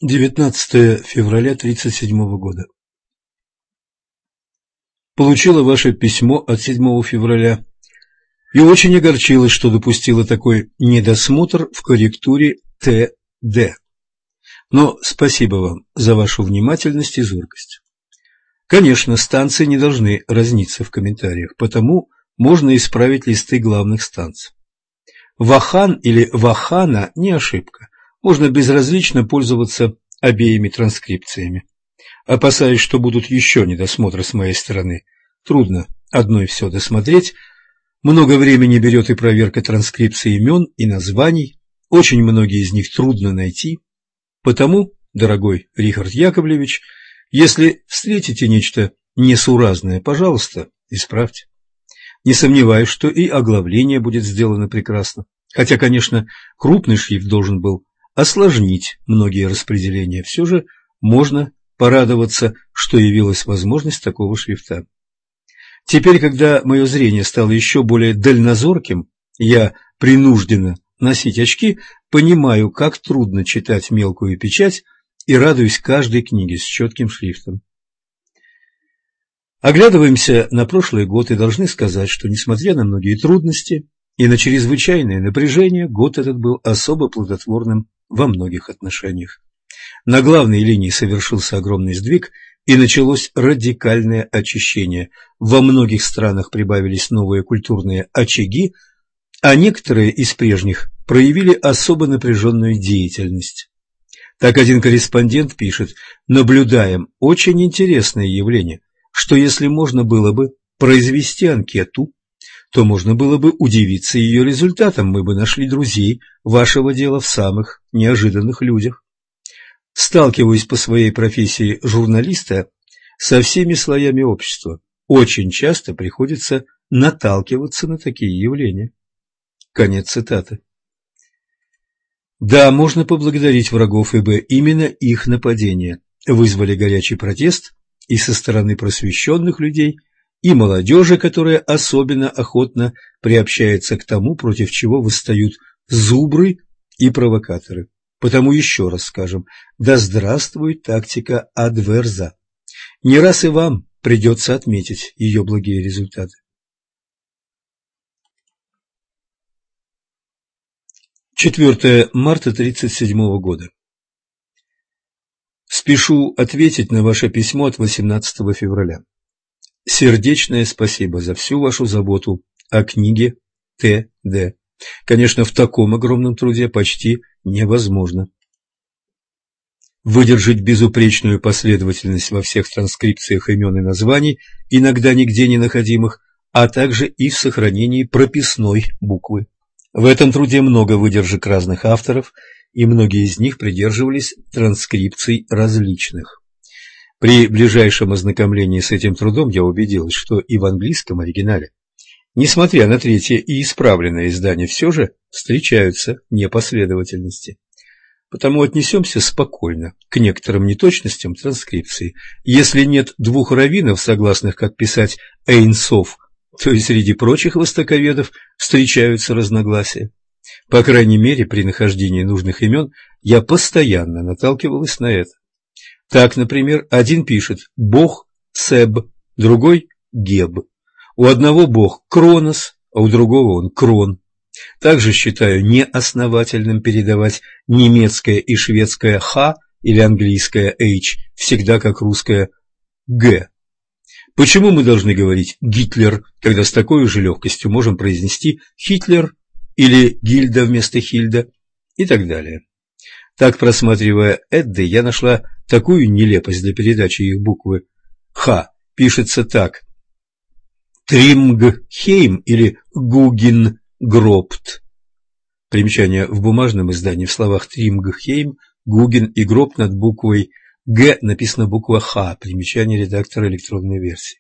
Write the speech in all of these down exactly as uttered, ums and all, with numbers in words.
девятнадцатое февраля тридцать седьмого года. Получила ваше письмо от седьмого февраля и очень огорчилась, что допустила такой недосмотр в корректуре Т Д. Но спасибо вам за вашу внимательность и зоркость. Конечно, станции не должны разниться в комментариях, потому можно исправить листы главных станций. Вахан или Вахана не ошибка. Можно безразлично пользоваться обеими транскрипциями. Опасаюсь, что будут еще недосмотры с моей стороны. Трудно одной все досмотреть. Много времени берет и проверка транскрипции имен и названий. Очень многие из них трудно найти. Потому, дорогой Рихард Яковлевич, если встретите нечто несуразное, пожалуйста, исправьте. Не сомневаюсь, что и оглавление будет сделано прекрасно. Хотя, конечно, крупный шрифт должен был осложнить многие распределения. Все же можно порадоваться, что явилась возможность такого шрифта. Теперь, когда мое зрение стало еще более дальнозорким, я принуждена носить очки, понимаю, как трудно читать мелкую печать и радуюсь каждой книге с четким шрифтом. Оглядываемся на прошлый год и должны сказать, что, несмотря на многие трудности и на чрезвычайное напряжение, год этот был особо плодотворным во многих отношениях. На главной линии совершился огромный сдвиг, и началось радикальное очищение. Во многих странах прибавились новые культурные очаги, а некоторые из прежних проявили особо напряженную деятельность. Так один корреспондент пишет: «Наблюдаем очень интересное явление, что если можно было бы произвести анкету, то можно было бы удивиться ее результатам, мы бы нашли друзей вашего дела в самых неожиданных людях». Сталкиваюсь по своей профессии журналиста со всеми слоями общества. Очень часто приходится наталкиваться на такие явления. Конец цитаты. Да, можно поблагодарить врагов, ибо именно их нападения вызвали горячий протест и со стороны просвещенных людей, и молодежи, которая особенно охотно приобщается к тому, против чего восстают зубры и провокаторы. Потому еще раз скажем: да здравствует тактика адверза. Не раз и вам придется отметить ее благие результаты. четвёртое марта тридцать седьмого года. Спешу ответить на ваше письмо от восемнадцатого февраля. Сердечное спасибо за всю вашу заботу о книге Т Д. Конечно, в таком огромном труде почти невозможно выдержать безупречную последовательность во всех транскрипциях имен и названий, иногда нигде не находимых, а также и в сохранении прописной буквы. В этом труде много выдержек разных авторов, и многие из них придерживались транскрипций различных. При ближайшем ознакомлении с этим трудом я убедилась, что и в английском оригинале, несмотря на третье и исправленное издание, все же встречаются непоследовательности. Потому отнесемся спокойно к некоторым неточностям транскрипции. Если нет двух раввинов, согласных, как писать Эйн Сов, то и среди прочих востоковедов встречаются разногласия. По крайней мере, при нахождении нужных имен я постоянно наталкивалась на это. Так, например, один пишет «Бог Цеб», другой «Геб». У одного бог Кронос, а у другого он Крон. Также считаю неосновательным передавать немецкое и шведское «Х» или английское «H» всегда как русское «Г». Почему мы должны говорить «Гитлер», когда с такой же легкостью можем произнести «Хитлер» или «Гильда» вместо «Хильда» и так далее. Так, просматривая Эдды, я нашла такую нелепость для передачи их буквы «Х». Пишется так: Тримгхейм или Гугенгропт. Примечание: в бумажном издании в словах Тримгхейм, Гуген и Гропт над буквой Г написана буква Х. Примечание редактора электронной версии.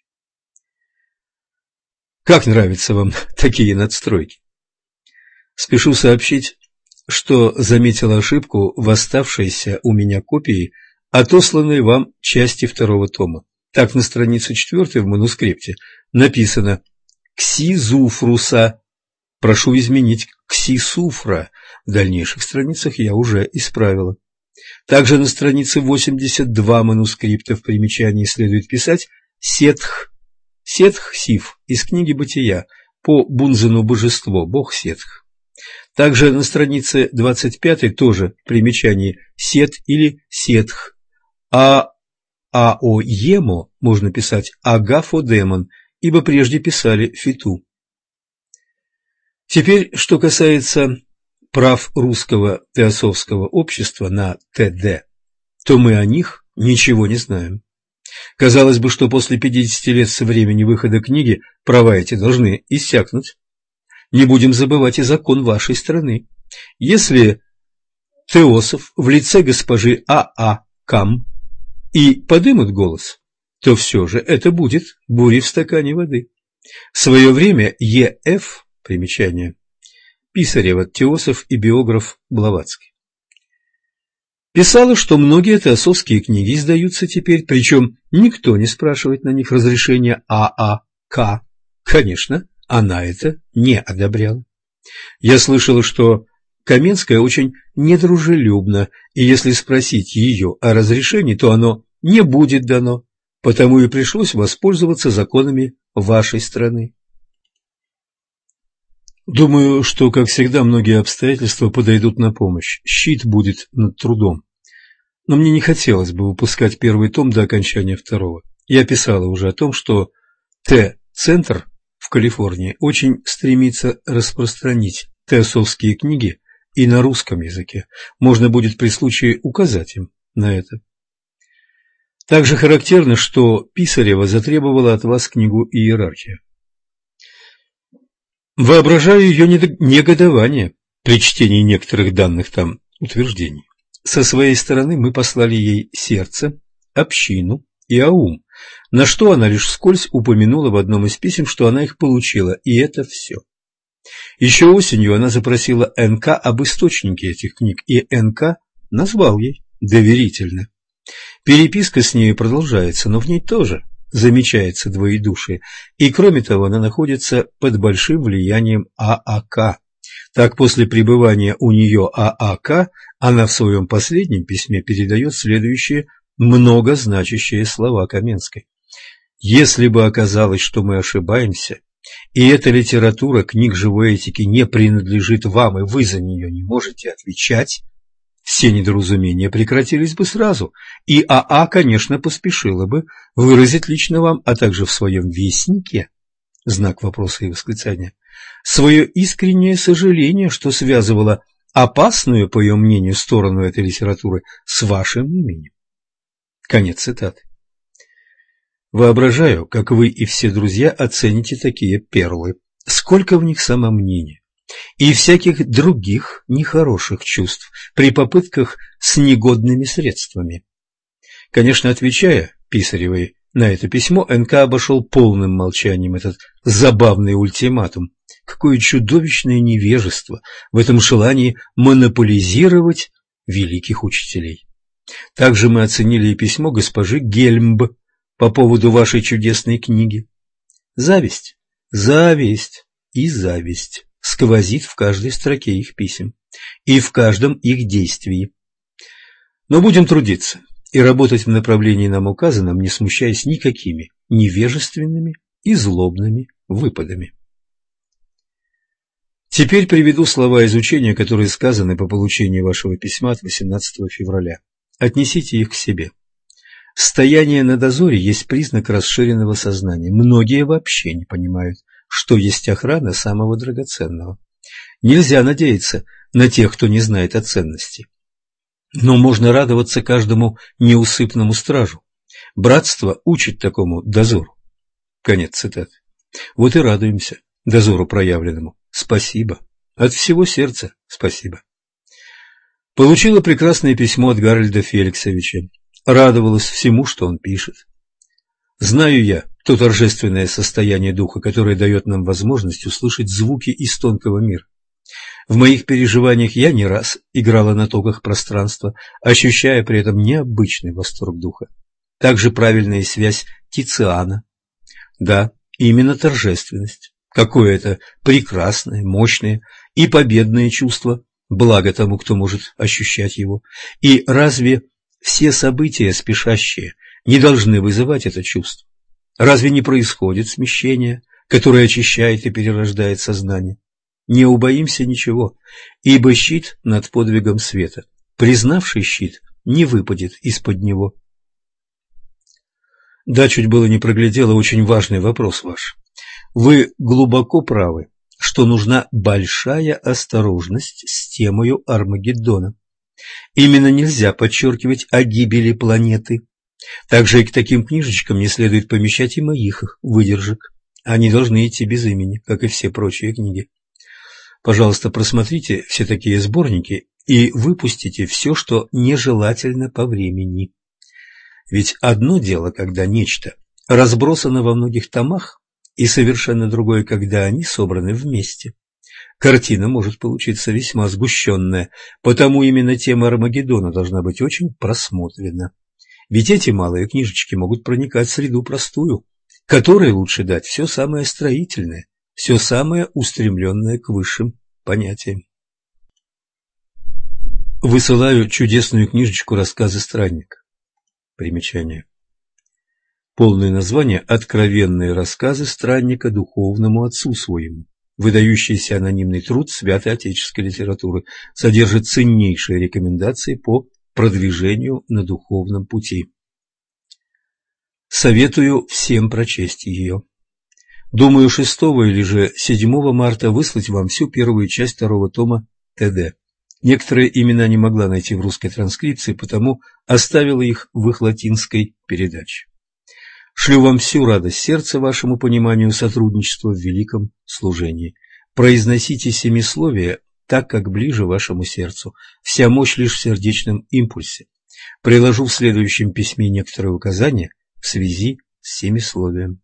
Как нравятся вам такие надстройки? Спешу сообщить, что заметила ошибку в оставшейся у меня копии отосланной вам части второго тома. Так, на странице четвертой в манускрипте написано «Ксизуфруса». Прошу изменить «Ксисуфра». В дальнейших страницах я уже исправила. Также на странице восемьдесят два манускрипта в примечании следует писать «Сетх». Сетх Сиф из книги «Бытия» по Бунзену божество, бог Сетх. Также на странице двадцать пятой тоже в примечании Сет или Сетх. А Аоемо можно писать Агафодемон, ибо прежде писали Фиту. Теперь, что касается прав русского теософского общества на ТД, то мы о них ничего не знаем. Казалось бы, что после пятидесяти лет со времени выхода книги права эти должны иссякнуть. Не будем забывать и закон вашей страны. Если теософ в лице госпожи А А Кам и подымут голос, то все же это будет буря в стакане воды. В свое время Е Ф, примечание, Писарева, теософ и биограф Блаватский, писала, что многие теософские книги издаются теперь, причем никто не спрашивает на них разрешения А А К. Конечно, она это не одобряла. Я слышала, что Каменская очень недружелюбна, и если спросить ее о разрешении, то оно не будет дано, потому и пришлось воспользоваться законами вашей страны. Думаю, что, как всегда, многие обстоятельства подойдут на помощь. Щит будет над трудом. Но мне не хотелось бы выпускать первый том до окончания второго. Я писала уже о том, что Т-центр в Калифорнии очень стремится распространить теософские книги и на русском языке. Можно будет при случае указать им на это. Также характерно, что Писарева затребовала от вас книгу «Иерархия». Воображаю ее негодование при чтении некоторых данных там утверждений. Со своей стороны мы послали ей сердце, общину и аум, на что она лишь вскользь упомянула в одном из писем, что она их получила, и это все. Еще осенью она запросила Н К об источнике этих книг, и Н К назвал ей доверительно. Переписка с ней продолжается, но в ней тоже замечается двоедушие, и кроме того она находится под большим влиянием А А К. Так, после пребывания у нее А А К, она в своем последнем письме передает следующие многозначащие слова Каменской. «Если бы оказалось, что мы ошибаемся, и эта литература книг живой этики не принадлежит вам, и вы за нее не можете отвечать, все недоразумения прекратились бы сразу, и А А, конечно, поспешила бы выразить лично вам, а также в своем вестнике, знак вопроса и восклицания, свое искреннее сожаление, что связывало опасную, по ее мнению, сторону этой литературы с вашим именем». Конец цитаты. Воображаю, как вы и все друзья оцените такие перлы, сколько в них самомнения и всяких других нехороших чувств при попытках с негодными средствами. Конечно, отвечая Писаревой на это письмо, Н К обошел полным молчанием этот забавный ультиматум. Какое чудовищное невежество в этом желании монополизировать великих учителей. Также мы оценили и письмо госпожи Гельмб по поводу вашей чудесной книги. Зависть, зависть и зависть сквозит в каждой строке их писем и в каждом их действии. Но будем трудиться и работать в направлении нам указанном, не смущаясь никакими невежественными и злобными выпадами. Теперь приведу слова из учения, которые сказаны по получению вашего письма от восемнадцатого февраля. Отнесите их к себе. Стояние на дозоре есть признак расширенного сознания. Многие вообще не понимают, что есть охрана самого драгоценного. Нельзя надеяться на тех, кто не знает о ценности. Но можно радоваться каждому неусыпному стражу. Братство учит такому дозору. Конец цитаты. Вот и радуемся дозору проявленному. Спасибо. От всего сердца спасибо. Получила прекрасное письмо от Гарольда Феликсовича. Радовалась всему, что он пишет. Знаю я то торжественное состояние духа, которое дает нам возможность услышать звуки из тонкого мира. В моих переживаниях я не раз играла на токах пространства, ощущая при этом необычный восторг духа. Также правильная связь Тициана. Да, именно торжественность. Какое это прекрасное, мощное и победное чувство благо тому, кто может ощущать его. И разве все события, спешащие, не должны вызывать это чувство? Разве не происходит смещение, которое очищает и перерождает сознание? Не убоимся ничего, ибо щит над подвигом света. Признавший щит не выпадет из-под него. Да, чуть было не проглядела очень важный вопрос ваш. Вы глубоко правы, что нужна большая осторожность с темою Армагеддона. Именно нельзя подчеркивать о гибели планеты. Также и к таким книжечкам не следует помещать и моих их выдержек. Они должны идти без имени, как и все прочие книги. Пожалуйста, просмотрите все такие сборники и выпустите все, что нежелательно по времени. Ведь одно дело, когда нечто разбросано во многих томах, и совершенно другое, когда они собраны вместе. Картина может получиться весьма сгущенная, потому именно тема Армагеддона должна быть очень просмотрена. Ведь эти малые книжечки могут проникать в среду простую, которой лучше дать все самое строительное, все самое устремленное к высшим понятиям. Высылаю чудесную книжечку «Рассказы странника». Примечание. Полное название «Откровенные рассказы странника духовному отцу своему». Выдающийся анонимный труд святой отеческой литературы, содержит ценнейшие рекомендации по продвижению на духовном пути. Советую всем прочесть ее. Думаю, шестого или же седьмого марта выслать вам всю первую часть второго тома Т Д. Некоторые имена не могла найти в русской транскрипции, потому оставила их в их латинской передаче. Шлю вам всю радость сердца вашему пониманию сотрудничества в великом служении. Произносите семисловие так, как ближе вашему сердцу. Вся мощь лишь в сердечном импульсе. Приложу в следующем письме некоторые указания в связи с семисловием.